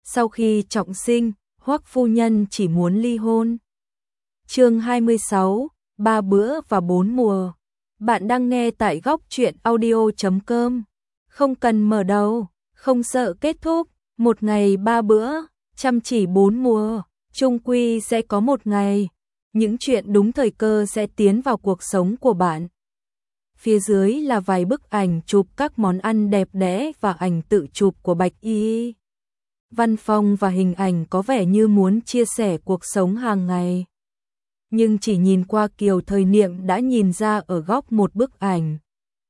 Sau khi trọng sinh, Hoắc phu nhân chỉ muốn ly hôn. Chương 26, 3 bữa và 4 mùa. Bạn đang nghe tại góc truyện audio.com. Không cần mở đầu, không sợ kết thúc, một ngày 3 bữa, chăm chỉ 4 mùa, chung quy sẽ có một ngày. Những chuyện đúng thời cơ sẽ tiến vào cuộc sống của bạn. Phía dưới là vài bức ảnh chụp các món ăn đẹp đẽ và ảnh tự chụp của Bạch Y. Văn phong và hình ảnh có vẻ như muốn chia sẻ cuộc sống hàng ngày. Nhưng chỉ nhìn qua Kiều Thời Niệm đã nhìn ra ở góc một bức ảnh.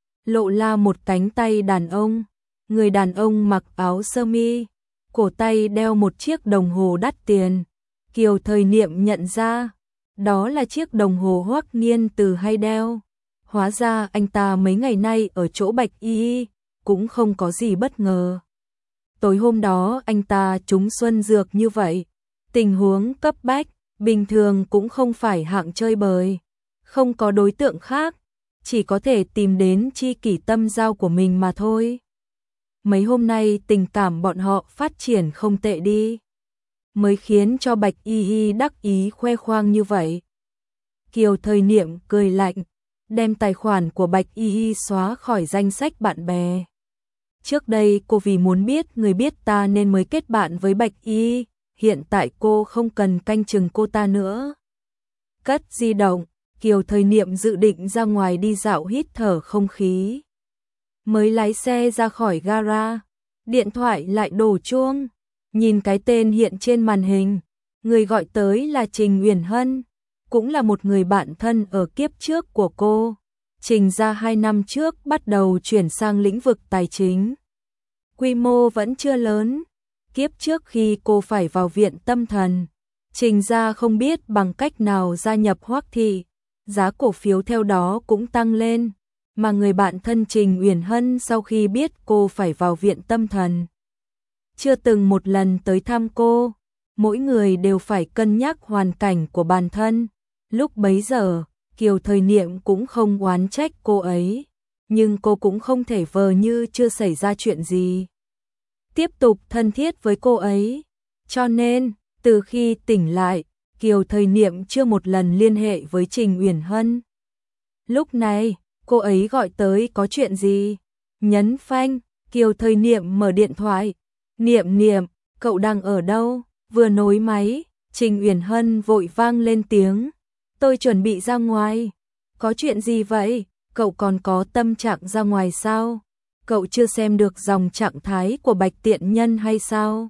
Lộ ra một cánh tay đàn ông. Người đàn ông mặc áo sơ mi, cổ tay đeo một chiếc đồng hồ đắt tiền. Kiều Thời Niệm nhận ra, đó là chiếc đồng hồ Hoắc Nghiên Từ hay đeo. Hóa ra anh ta mấy ngày nay ở chỗ Bạch Y, cũng không có gì bất ngờ. Tối hôm đó anh ta trúng xuân dược như vậy, tình huống cấp bách, bình thường cũng không phải hạng chơi bời, không có đối tượng khác, chỉ có thể tìm đến tri kỷ tâm giao của mình mà thôi. Mấy hôm nay tình cảm bọn họ phát triển không tệ đi, mới khiến cho Bạch Y đắc ý khoe khoang như vậy. Kiều Thời Niệm cười lạnh, đem tài khoản của Bạch Y xóa khỏi danh sách bạn bè. Trước đây cô vì muốn biết người biết ta nên mới kết bạn với Bạch Y, hiện tại cô không cần canh chừng cô ta nữa. Cất di động, Kiều Thời Niệm dự định ra ngoài đi dạo hít thở không khí. Mới lái xe ra khỏi gara, điện thoại lại đổ chuông, nhìn cái tên hiện trên màn hình, người gọi tới là Trình Uyển Hân, cũng là một người bạn thân ở kiếp trước của cô. Trình ra 2 năm trước bắt đầu chuyển sang lĩnh vực tài chính. Quy mô vẫn chưa lớn. Kiếp trước khi cô phải vào viện tâm thần, Trình ra không biết bằng cách nào gia nhập Hoắc thị, giá cổ phiếu theo đó cũng tăng lên, mà người bạn thân Trình Uyển Hân sau khi biết cô phải vào viện tâm thần, chưa từng một lần tới thăm cô. Mỗi người đều phải cân nhắc hoàn cảnh của bản thân. Lúc bấy giờ, Kiều Thời Niệm cũng không oán trách cô ấy, nhưng cô cũng không thể vờ như chưa xảy ra chuyện gì, tiếp tục thân thiết với cô ấy. Cho nên, từ khi tỉnh lại, Kiều Thời Niệm chưa một lần liên hệ với Trình Uyển Hân. Lúc này, cô ấy gọi tới có chuyện gì? Nhấn phanh, Kiều Thời Niệm mở điện thoại. Niệm Niệm, cậu đang ở đâu? Vừa nối máy, Trình Uyển Hân vội vang lên tiếng. Tôi chuẩn bị ra ngoài. Có chuyện gì vậy? Cậu còn có tâm trạng ra ngoài sao? Cậu chưa xem được dòng trạng thái của Bạch Tiện Nhân hay sao?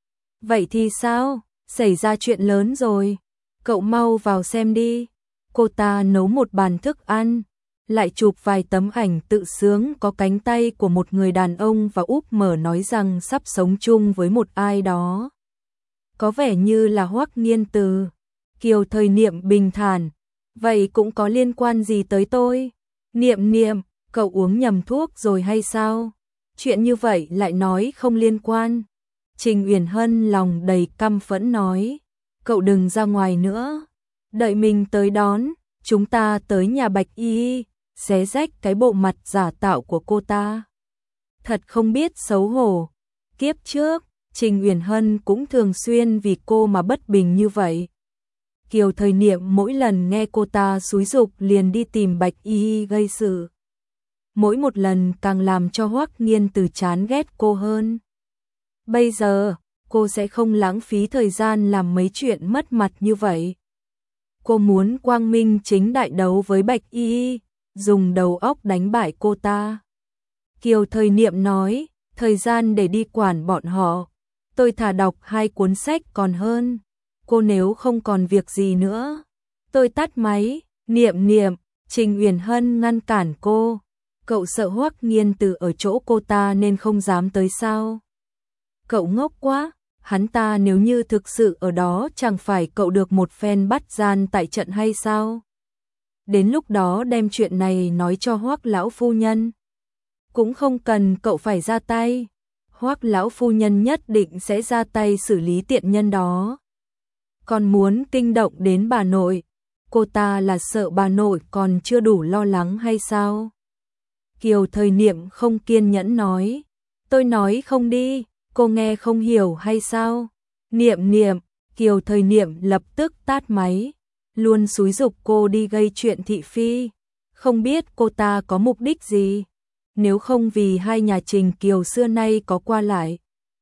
Vậy thì sao? Xảy ra chuyện lớn rồi. Cậu mau vào xem đi. Cô ta nấu một bàn thức ăn, lại chụp vài tấm ảnh tự sướng có cánh tay của một người đàn ông và úp mở nói rằng sắp sống chung với một ai đó. Có vẻ như là Hoắc Nghiên Từ. Kiều Thời Niệm bình thản. Vậy cũng có liên quan gì tới tôi? Niệm Niệm, cậu uống nhầm thuốc rồi hay sao? Chuyện như vậy lại nói không liên quan. Trình Uyển Hân lòng đầy căm phẫn nói. Cậu đừng ra ngoài nữa. Đợi mình tới đón, chúng ta tới nhà Bạch Y, xé rách cái bộ mặt giả tạo của cô ta. Thật không biết xấu hổ. Kiếp trước, Trình Uyển Hân cũng thường xuyên vì cô mà bất bình như vậy. Kiều Thời Niệm mỗi lần nghe cô ta xúi giục liền đi tìm Bạch Y gây sự. Mỗi một lần càng làm cho Hoắc Nghiên Từ chán ghét cô hơn. Bây giờ, cô sẽ không lãng phí thời gian làm mấy chuyện mất mặt như vậy. Cô muốn quang minh chính đại đấu với Bạch Y, dùng đầu óc đánh bại cô ta. Kiều Thời Niệm nói, thời gian để đi quản bọn họ, tôi thà đọc 2 cuốn sách còn hơn. Cô nếu không còn việc gì nữa, tôi tắt máy. Niệm Niệm, Trình Uyển Hân ngăn cản cô. Cậu sợ Hoắc Nghiên Từ ở chỗ cô ta nên không dám tới sao? Cậu ngốc quá, hắn ta nếu như thực sự ở đó chẳng phải cậu được một phen bắt gian tại trận hay sao? Đến lúc đó đem chuyện này nói cho Hoắc lão phu nhân. Cũng không cần cậu phải ra tay. Hoắc lão phu nhân nhất định sẽ ra tay xử lý tiện nhân đó. Còn muốn kinh động đến bà nội, cô ta là sợ bà nội còn chưa đủ lo lắng hay sao? Kiều Thời Niệm không kiên nhẫn nói, tôi nói không đi, Cô nghe không hiểu hay sao? Niệm Niệm, Kiều Thời Niệm lập tức tát máy, luôn xúi giục cô đi gây chuyện thị phi. Không biết cô ta có mục đích gì? Nếu không vì hai nhà Trình Kiều xưa nay có qua lại,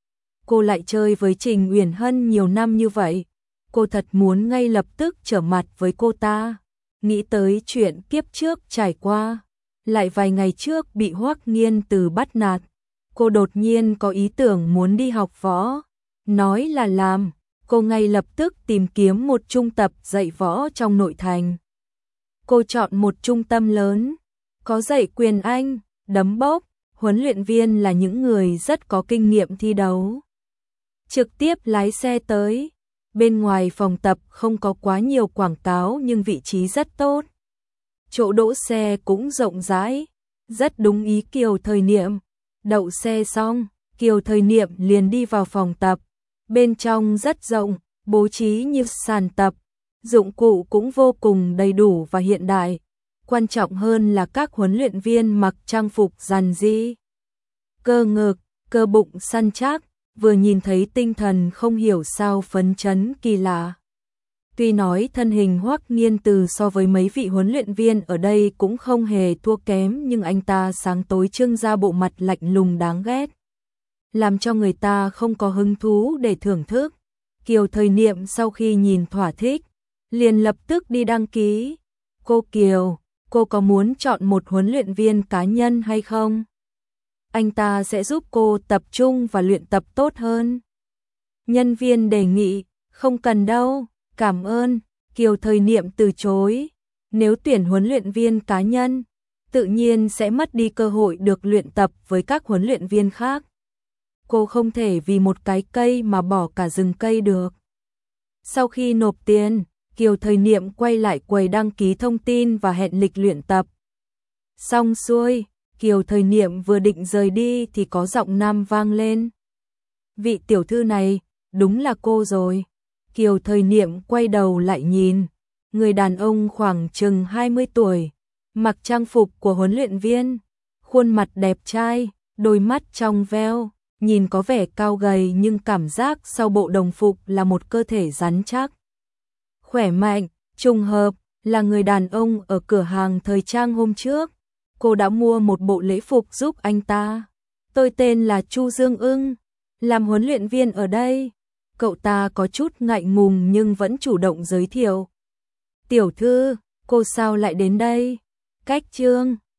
cô lại chơi với Trình Uyển Hân nhiều năm như vậy. Cô thật muốn ngay lập tức trở mặt với cô ta. Nghĩ tới chuyện kiếp trước trải qua, lại vài ngày trước bị Hoắc Nghiên Từ bắt nạt, cô đột nhiên có ý tưởng muốn đi học võ. Nói là làm, cô ngay lập tức tìm kiếm một trung tập dạy võ trong nội thành. Cô chọn một trung tâm lớn, có dạy quyền Anh, đấm bốc, huấn luyện viên là những người rất có kinh nghiệm thi đấu. Trực tiếp lái xe tới, bên ngoài phòng tập không có quá nhiều quảng cáo nhưng vị trí rất tốt. Chỗ đỗ xe cũng rộng rãi, rất đúng ý Kiều Thời Niệm. Đậu xe xong, Kiều Thời Niệm liền đi vào phòng tập. Bên trong rất rộng, bố trí như sàn tập, dụng cụ cũng vô cùng đầy đủ và hiện đại. Quan trọng hơn là các huấn luyện viên mặc trang phục giản dị, cơ ngực, cơ bụng săn chắc, vừa nhìn thấy tinh thần không hiểu sao phấn chấn kỳ lạ. Tuy nói thân hình Hoắc Nghiên Từ so với mấy vị huấn luyện viên ở đây cũng không hề thua kém, nhưng anh ta sáng tối trưng ra bộ mặt lạnh lùng đáng ghét, làm cho người ta không có hứng thú để thưởng thức. Kiều Thời Niệm sau khi nhìn thỏa thích, liền lập tức đi đăng ký. Cô Kiều, cô có muốn chọn một huấn luyện viên cá nhân hay không? Anh ta sẽ giúp cô tập trung và luyện tập tốt hơn. Nhân viên đề nghị, không cần đâu, cảm ơn. Kiều Thời Niệm từ chối. Nếu tuyển huấn luyện viên cá nhân, tự nhiên sẽ mất đi cơ hội được luyện tập với các huấn luyện viên khác. Cô không thể vì một cái cây mà bỏ cả rừng cây được. Sau khi nộp tiền, Kiều Thời Niệm quay lại quầy đăng ký thông tin và hẹn lịch luyện tập. Xong xuôi, Kiều Thời Niệm vừa định rời đi thì có giọng nam vang lên. Vị tiểu thư này, đúng là cô rồi. Kiều Thời Niệm quay đầu lại nhìn, người đàn ông khoảng chừng 20 tuổi, mặc trang phục của huấn luyện viên, khuôn mặt đẹp trai, đôi mắt trong veo, nhìn có vẻ cao gầy nhưng cảm giác sau bộ đồng phục là một cơ thể rắn chắc, khỏe mạnh. Trùng hợp là người đàn ông ở cửa hàng thời trang hôm trước, cô đã mua một bộ lễ phục giúp anh ta. Tôi tên là Chu Dương Ưng, làm huấn luyện viên ở đây. Cậu ta có chút ngại ngùng nhưng vẫn chủ động giới thiệu. Tiểu thư, cô sao lại đến đây? Cách Trương,